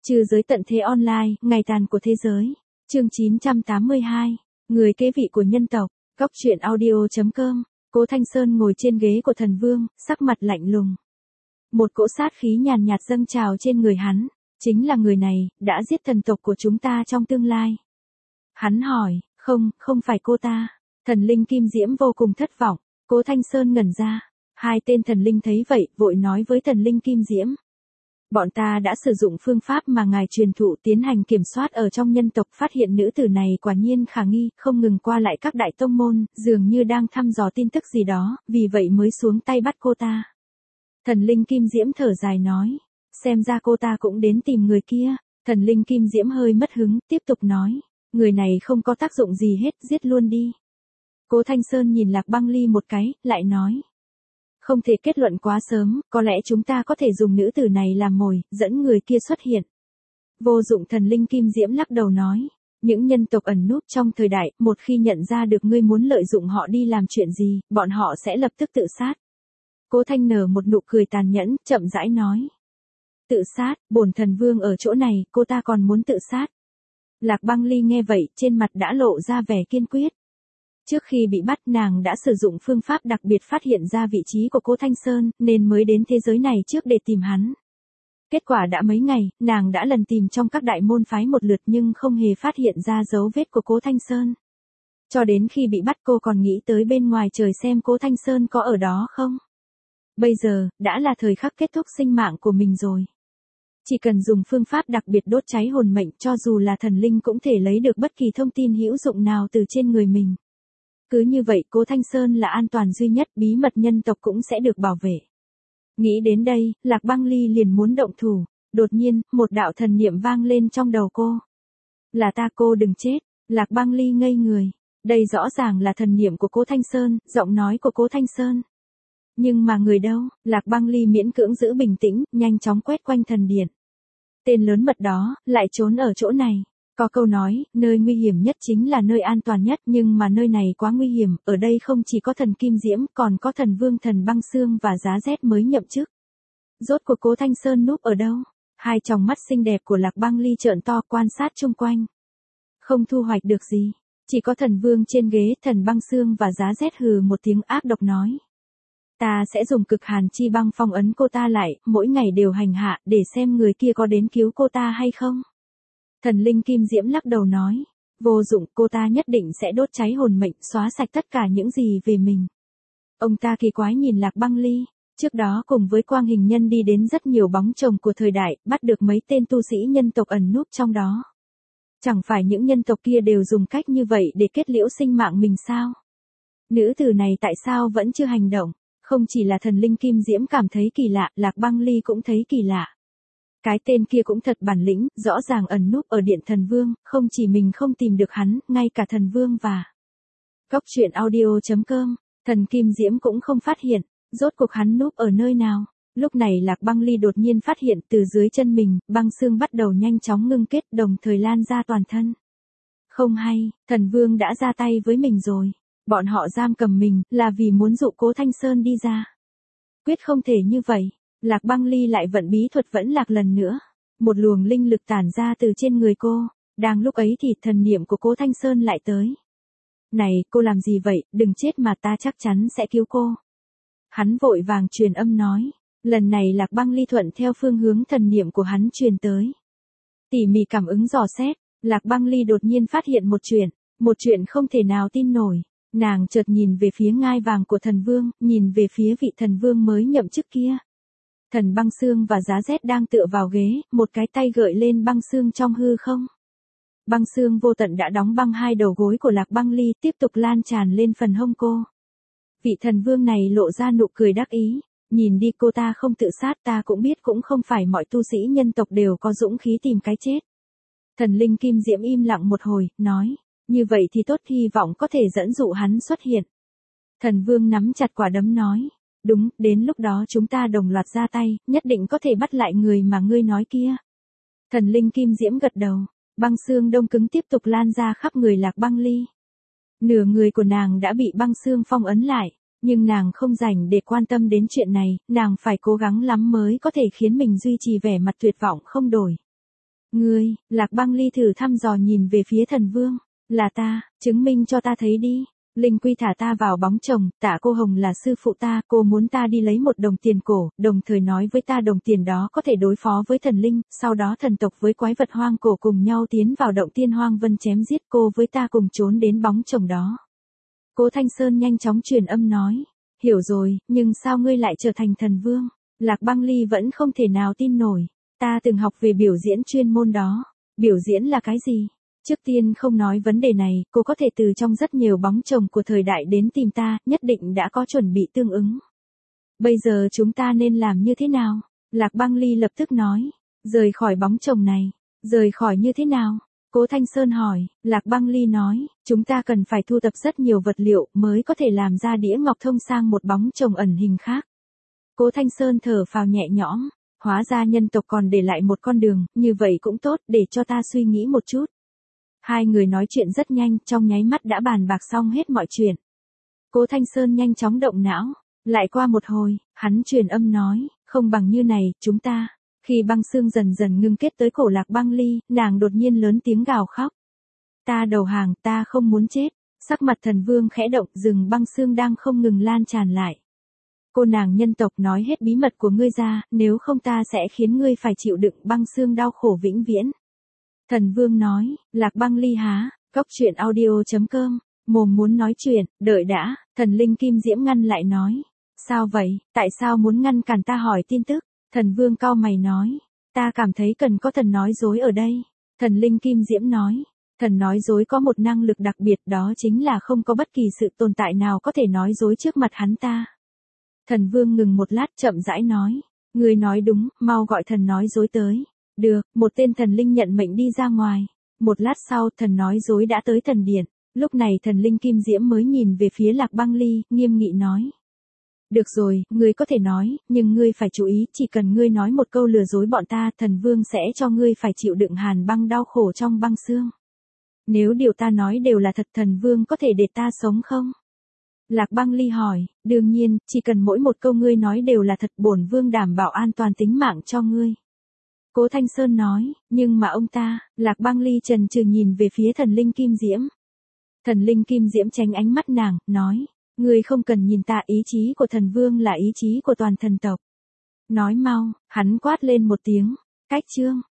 Trừ giới tận thế online, ngày tàn của thế giới. Chương 982. Người kế vị của nhân tộc. Góc truyện audio.com. Cố Thanh Sơn ngồi trên ghế của thần vương, sắc mặt lạnh lùng. Một cỗ sát khí nhàn nhạt dâng trào trên người hắn. Chính là người này, đã giết thần tộc của chúng ta trong tương lai. Hắn hỏi, không phải cô ta. Thần linh Kim Diễm vô cùng thất vọng. Cố Thanh Sơn ngẩn ra. Hai tên thần linh thấy vậy, vội nói với thần linh Kim Diễm. Bọn ta đã sử dụng phương pháp mà ngài truyền thụ tiến hành kiểm soát ở trong nhân tộc, phát hiện nữ tử này quả nhiên khả nghi, không ngừng qua lại các đại tông môn, dường như đang thăm dò tin tức gì đó, vì vậy mới xuống tay bắt cô ta. Thần linh Kim Diễm thở dài nói, xem ra cô ta cũng đến tìm người kia. Thần linh Kim Diễm hơi mất hứng, tiếp tục nói, người này không có tác dụng gì hết, giết luôn đi. Cố Thanh Sơn nhìn Lạc Băng Ly một cái, lại nói. Không thể kết luận quá sớm, có lẽ chúng ta có thể dùng nữ tử này làm mồi, dẫn người kia xuất hiện. Vô dụng. Thần linh Kim Diễm lắc đầu nói. Những nhân tộc ẩn núp trong thời đại, một khi nhận ra được ngươi muốn lợi dụng họ đi làm chuyện gì, bọn họ sẽ lập tức tự sát. Cố Thanh nở một nụ cười tàn nhẫn, chậm rãi nói. Tự sát, bổn thần vương ở chỗ này, cô ta còn muốn tự sát. Lạc Băng Ly nghe vậy, trên mặt đã lộ ra vẻ kiên quyết. Trước khi bị bắt, nàng đã sử dụng phương pháp đặc biệt phát hiện ra vị trí của Cố Thanh Sơn, nên mới đến thế giới này trước để tìm hắn. Kết quả đã mấy ngày, nàng đã lần tìm trong các đại môn phái một lượt nhưng không hề phát hiện ra dấu vết của Cố Thanh Sơn. Cho đến khi bị bắt cô còn nghĩ tới bên ngoài trời xem Cố Thanh Sơn có ở đó không. Bây giờ, đã là thời khắc kết thúc sinh mạng của mình rồi. Chỉ cần dùng phương pháp đặc biệt đốt cháy hồn mệnh, cho dù là thần linh cũng thể lấy được bất kỳ thông tin hữu dụng nào từ trên người mình. Cứ như vậy Cố Thanh Sơn là an toàn duy nhất, bí mật nhân tộc cũng sẽ được bảo vệ. Nghĩ đến đây, Lạc Băng Ly liền muốn động thủ. Đột nhiên, một đạo thần niệm vang lên trong đầu cô. Là ta, cô đừng chết. Lạc Băng Ly ngây người. Đây rõ ràng là thần niệm của Cố Thanh Sơn, giọng nói của Cố Thanh Sơn. Nhưng mà người đâu? Lạc Băng Ly miễn cưỡng giữ bình tĩnh, nhanh chóng quét quanh thần điện. Tên lớn mật đó, lại trốn ở chỗ này. Có câu nói, nơi nguy hiểm nhất chính là nơi an toàn nhất, nhưng mà nơi này quá nguy hiểm, ở đây không chỉ có thần Kim Diễm, còn có thần vương thần băng xương và giá rét mới nhậm chức. Rốt cuộc Cố Thanh Sơn núp ở đâu? Hai tròng mắt xinh đẹp của Lạc Băng Ly trợn to quan sát chung quanh. Không thu hoạch được gì, chỉ có thần vương trên ghế, thần băng xương và giá rét hừ một tiếng ác độc nói. Ta sẽ dùng cực hàn chi băng phong ấn cô ta lại, mỗi ngày đều hành hạ, để xem người kia có đến cứu cô ta hay không. Thần linh Kim Diễm lắc đầu nói, vô dụng, cô ta nhất định sẽ đốt cháy hồn mệnh, xóa sạch tất cả những gì về mình. Ông ta kỳ quái nhìn Lạc Băng Ly, trước đó cùng với Quang Hình Nhân đi đến rất nhiều bóng chồng của thời đại, bắt được mấy tên tu sĩ nhân tộc ẩn núp trong đó. Chẳng phải những nhân tộc kia đều dùng cách như vậy để kết liễu sinh mạng mình sao? Nữ tử này tại sao vẫn chưa hành động? Không chỉ là thần linh Kim Diễm cảm thấy kỳ lạ, Lạc Băng Ly cũng thấy kỳ lạ. Cái tên kia cũng thật bản lĩnh, rõ ràng ẩn núp ở điện thần vương, không chỉ mình không tìm được hắn, ngay cả thần vương và Góc truyện audio.com, thần Kim Diễm cũng không phát hiện, rốt cuộc hắn núp ở nơi nào. Lúc này Lạc Băng Ly đột nhiên phát hiện từ dưới chân mình, băng xương bắt đầu nhanh chóng ngưng kết, đồng thời lan ra toàn thân. Không hay, thần vương đã ra tay với mình rồi. Bọn họ giam cầm mình, là vì muốn dụ Cố Thanh Sơn đi ra. Quyết không thể như vậy. Lạc Băng Ly lại vận bí thuật vẫn lạc lần nữa. Một luồng linh lực tản ra từ trên người cô. Đang lúc ấy thì thần niệm của Cố Thanh Sơn lại tới. Này, cô làm gì vậy, đừng chết mà, ta chắc chắn sẽ cứu cô. Hắn vội vàng truyền âm nói. Lần này Lạc Băng Ly thuận theo phương hướng thần niệm của hắn truyền tới. Tỉ mỉ cảm ứng dò xét, Lạc Băng Ly đột nhiên phát hiện một chuyện không thể nào tin nổi. Nàng chợt nhìn về phía ngai vàng của thần vương, nhìn về phía vị thần vương mới nhậm chức kia. Thần băng xương và giá rét đang tựa vào ghế, một cái tay gợi lên băng xương trong hư không. Băng xương vô tận đã đóng băng hai đầu gối của Lạc Băng Ly, tiếp tục lan tràn lên phần hông cô. Vị thần vương này lộ ra nụ cười đắc ý, nhìn đi, cô ta không tự sát, ta cũng biết cũng không phải mọi tu sĩ nhân tộc đều có dũng khí tìm cái chết. Thần linh Kim Diễm im lặng một hồi, nói, như vậy thì tốt, hy vọng có thể dẫn dụ hắn xuất hiện. Thần vương nắm chặt quả đấm nói. Đúng, đến lúc đó chúng ta đồng loạt ra tay, nhất định có thể bắt lại người mà ngươi nói kia. Thần linh Kim Diễm gật đầu, băng xương đông cứng tiếp tục lan ra khắp người Lạc Băng Ly. Nửa người của nàng đã bị băng xương phong ấn lại, nhưng nàng không rảnh để quan tâm đến chuyện này, nàng phải cố gắng lắm mới có thể khiến mình duy trì vẻ mặt tuyệt vọng không đổi. Ngươi, Lạc Băng Ly thử thăm dò nhìn về phía thần vương. Là ta, chứng minh cho ta thấy đi. Linh Quy thả ta vào bóng chồng, Tạ Cô Hồng là sư phụ ta, cô muốn ta đi lấy một đồng tiền cổ, đồng thời nói với ta đồng tiền đó có thể đối phó với thần linh, sau đó thần tộc với quái vật hoang cổ cùng nhau tiến vào động tiên hoang vân chém giết cô với ta cùng trốn đến bóng chồng đó. Cố Thanh Sơn nhanh chóng truyền âm nói, hiểu rồi, nhưng sao ngươi lại trở thành thần vương? Lạc Băng Ly vẫn không thể nào tin nổi, ta từng học về biểu diễn chuyên môn đó. Biểu diễn là cái gì? Trước tiên không nói vấn đề này, cô có thể từ trong rất nhiều bóng chồng của thời đại đến tìm ta, nhất định đã có chuẩn bị tương ứng. Bây giờ chúng ta nên làm như thế nào? Lạc Băng Ly lập tức nói, rời khỏi bóng chồng này. Rời khỏi như thế nào? Cố Thanh Sơn hỏi, Lạc Băng Ly nói, chúng ta cần phải thu tập rất nhiều vật liệu mới có thể làm ra đĩa ngọc thông sang một bóng chồng ẩn hình khác. Cố Thanh Sơn thở phào nhẹ nhõm, hóa ra nhân tộc còn để lại một con đường, như vậy cũng tốt, để cho ta suy nghĩ một chút. Hai người nói chuyện rất nhanh, trong nháy mắt đã bàn bạc xong hết mọi chuyện. Cố Thanh Sơn nhanh chóng động não, lại qua một hồi, hắn truyền âm nói, không bằng như này, chúng ta. Khi băng xương dần dần ngưng kết tới cổ Lạc Băng Ly, nàng đột nhiên lớn tiếng gào khóc. Ta đầu hàng, ta không muốn chết. Sắc mặt thần vương khẽ động, rừng băng xương đang không ngừng lan tràn lại. Cô nàng nhân tộc nói hết bí mật của ngươi ra, nếu không ta sẽ khiến ngươi phải chịu đựng băng xương đau khổ vĩnh viễn. Thần vương nói, Lạc Băng Ly há, góc truyện audio.com, mồm muốn nói chuyện, đợi đã, thần linh Kim Diễm ngăn lại nói. Sao vậy, tại sao muốn ngăn cản ta hỏi tin tức? Thần vương cau mày nói, ta cảm thấy cần có thần nói dối ở đây. Thần linh Kim Diễm nói, thần nói dối có một năng lực đặc biệt, đó chính là không có bất kỳ sự tồn tại nào có thể nói dối trước mặt hắn ta. Thần vương ngừng một lát chậm rãi nói, ngươi nói đúng, mau gọi thần nói dối tới. Được, một tên thần linh nhận mệnh đi ra ngoài. Một lát sau, thần nói dối đã tới thần điện. Lúc này thần linh Kim Diễm mới nhìn về phía Lạc Băng Ly, nghiêm nghị nói. Được rồi, ngươi có thể nói, nhưng ngươi phải chú ý, chỉ cần ngươi nói một câu lừa dối bọn ta, thần vương sẽ cho ngươi phải chịu đựng hàn băng đau khổ trong băng xương. Nếu điều ta nói đều là thật, thần vương có thể để ta sống không? Lạc Băng Ly hỏi, đương nhiên, chỉ cần mỗi một câu ngươi nói đều là thật, bổn vương đảm bảo an toàn tính mạng cho ngươi. Cố Thanh Sơn nói, nhưng mà ông ta, Lạc Băng Ly chần chừ nhìn về phía thần linh Kim Diễm. Thần linh Kim Diễm tránh ánh mắt nàng, nói, ngươi không cần nhìn ta, ý chí của thần vương là ý chí của toàn thần tộc. Nói mau, hắn quát lên một tiếng, cách chương.